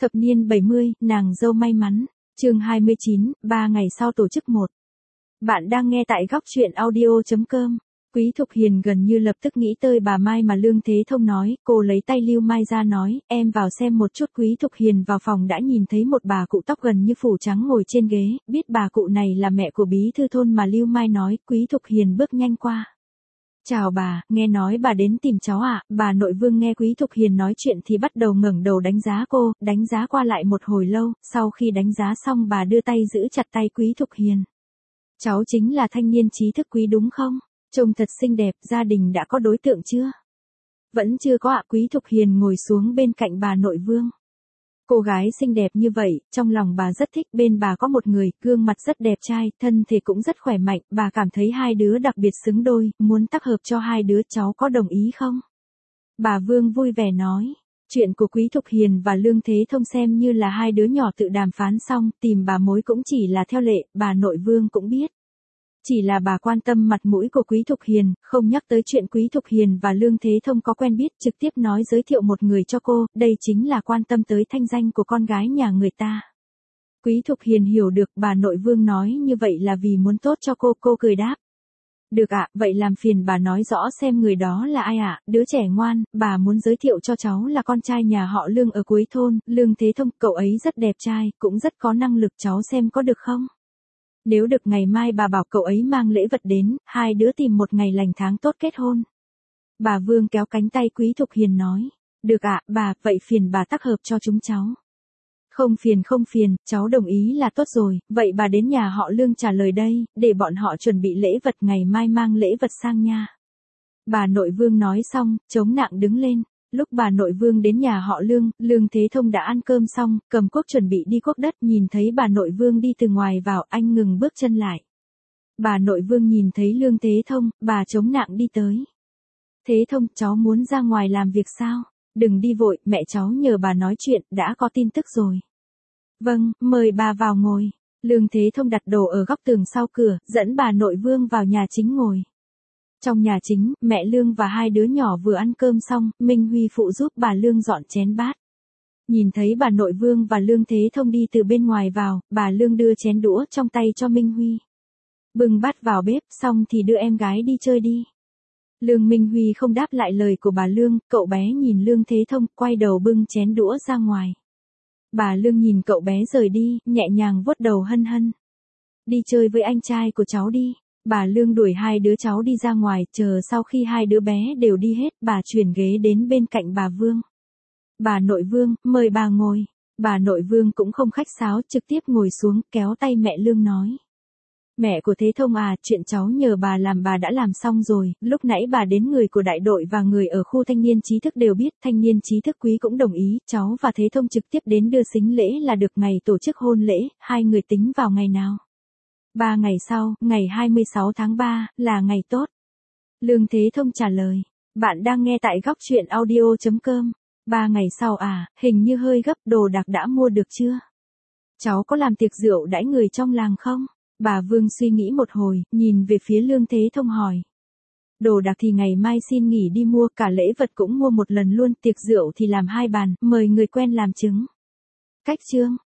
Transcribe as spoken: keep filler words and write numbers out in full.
Thập niên bảy mươi, nàng dâu may mắn. Chương hai mươi chín, ba ngày sau tổ chức một. Bạn đang nghe tại góc truyện audio chấm com. Quý Thục Hiền gần như lập tức nghĩ tới bà Mai mà Lương Thế Thông nói, cô lấy tay Lưu Mai ra nói, em vào xem một chút. Quý Thục Hiền vào phòng đã nhìn thấy một bà cụ tóc gần như phủ trắng ngồi trên ghế, biết bà cụ này là mẹ của bí thư thôn mà Lưu Mai nói. Quý Thục Hiền bước nhanh qua. Chào bà, nghe nói bà đến tìm cháu ạ. Bà nội Vương nghe Quý Thục Hiền nói chuyện thì bắt đầu ngẩng đầu đánh giá cô, đánh giá qua lại một hồi lâu, sau khi đánh giá xong bà đưa tay giữ chặt tay Quý Thục Hiền. Cháu chính là thanh niên trí thức Quý đúng không? Trông thật xinh đẹp, gia đình đã có đối tượng chưa? Vẫn chưa có ạ. Quý Thục Hiền ngồi xuống bên cạnh bà nội Vương. Cô gái xinh đẹp như vậy, trong lòng bà rất thích. Bên bà có một người, gương mặt rất đẹp trai, thân thể cũng rất khỏe mạnh. Bà cảm thấy hai đứa đặc biệt xứng đôi, muốn tác hợp cho hai đứa. Cháu có đồng ý không? Bà Vương vui vẻ nói. Chuyện của Quý Thục Hiền và Lương Thế Thông xem như là hai đứa nhỏ tự đàm phán xong, tìm bà mối cũng chỉ là theo lệ, bà nội Vương cũng biết. Chỉ là bà quan tâm mặt mũi của Quý Thục Hiền, không nhắc tới chuyện Quý Thục Hiền và Lương Thế Thông có quen biết, trực tiếp nói giới thiệu một người cho cô, đây chính là quan tâm tới thanh danh của con gái nhà người ta. Quý Thục Hiền hiểu được bà nội Vương nói như vậy là vì muốn tốt cho cô, cô cười đáp. Được ạ, vậy làm phiền bà nói rõ xem người đó là ai ạ. Đứa trẻ ngoan, bà muốn giới thiệu cho cháu là con trai nhà họ Lương ở cuối thôn, Lương Thế Thông, cậu ấy rất đẹp trai, cũng rất có năng lực, cháu xem có được không? Nếu được ngày mai bà bảo cậu ấy mang lễ vật đến, hai đứa tìm một ngày lành tháng tốt kết hôn. Bà Vương kéo cánh tay Quý Thục Hiền nói. Được ạ, bà, vậy phiền bà tác hợp cho chúng cháu. Không phiền không phiền, cháu đồng ý là tốt rồi, vậy bà đến nhà họ Lương trả lời đây, để bọn họ chuẩn bị lễ vật ngày mai mang lễ vật sang nha. Bà nội Vương nói xong, chống nạng đứng lên. Lúc bà nội Vương đến nhà họ Lương, Lương Thế Thông đã ăn cơm xong, cầm cuốc chuẩn bị đi cuốc đất, nhìn thấy bà nội Vương đi từ ngoài vào, anh ngừng bước chân lại. Bà nội Vương nhìn thấy Lương Thế Thông, bà chống nạng đi tới. Thế Thông, cháu muốn ra ngoài làm việc sao? Đừng đi vội, mẹ cháu nhờ bà nói chuyện, đã có tin tức rồi. Vâng, mời bà vào ngồi. Lương Thế Thông đặt đồ ở góc tường sau cửa, dẫn bà nội Vương vào nhà chính ngồi. Trong nhà chính, mẹ Lương và hai đứa nhỏ vừa ăn cơm xong, Minh Huy phụ giúp bà Lương dọn chén bát. Nhìn thấy bà nội Vương và Lương Thế Thông đi từ bên ngoài vào, bà Lương đưa chén đũa trong tay cho Minh Huy. Bưng bát vào bếp, xong thì đưa em gái đi chơi đi. Lương Minh Huy không đáp lại lời của bà Lương, cậu bé nhìn Lương Thế Thông, quay đầu bưng chén đũa ra ngoài. Bà Lương nhìn cậu bé rời đi, nhẹ nhàng vuốt đầu hân hân. Đi chơi với anh trai của cháu đi. Bà Lương đuổi hai đứa cháu đi ra ngoài, chờ sau khi hai đứa bé đều đi hết, bà chuyển ghế đến bên cạnh bà Vương. Bà nội Vương, mời bà ngồi. Bà nội Vương cũng không khách sáo, trực tiếp ngồi xuống, kéo tay mẹ Lương nói. Mẹ của Thế Thông à, chuyện cháu nhờ bà làm bà đã làm xong rồi, lúc nãy bà đến người của đại đội và người ở khu thanh niên trí thức đều biết, thanh niên trí thức Quý cũng đồng ý, cháu và Thế Thông trực tiếp đến đưa sính lễ là được, ngày tổ chức hôn lễ, hai người tính vào ngày nào? Ba ngày sau, ngày hai mươi sáu tháng ba, là ngày tốt. Lương Thế Thông trả lời. Bạn đang nghe tại góc truyện audio chấm com. Ba ngày sau à, hình như hơi gấp, đồ đạc đã mua được chưa? Cháu có làm tiệc rượu đãi người trong làng không? Bà Vương suy nghĩ một hồi, nhìn về phía Lương Thế Thông hỏi. Đồ đạc thì ngày mai xin nghỉ đi mua, cả lễ vật cũng mua một lần luôn, tiệc rượu thì làm hai bàn, mời người quen làm chứng. Cách chương.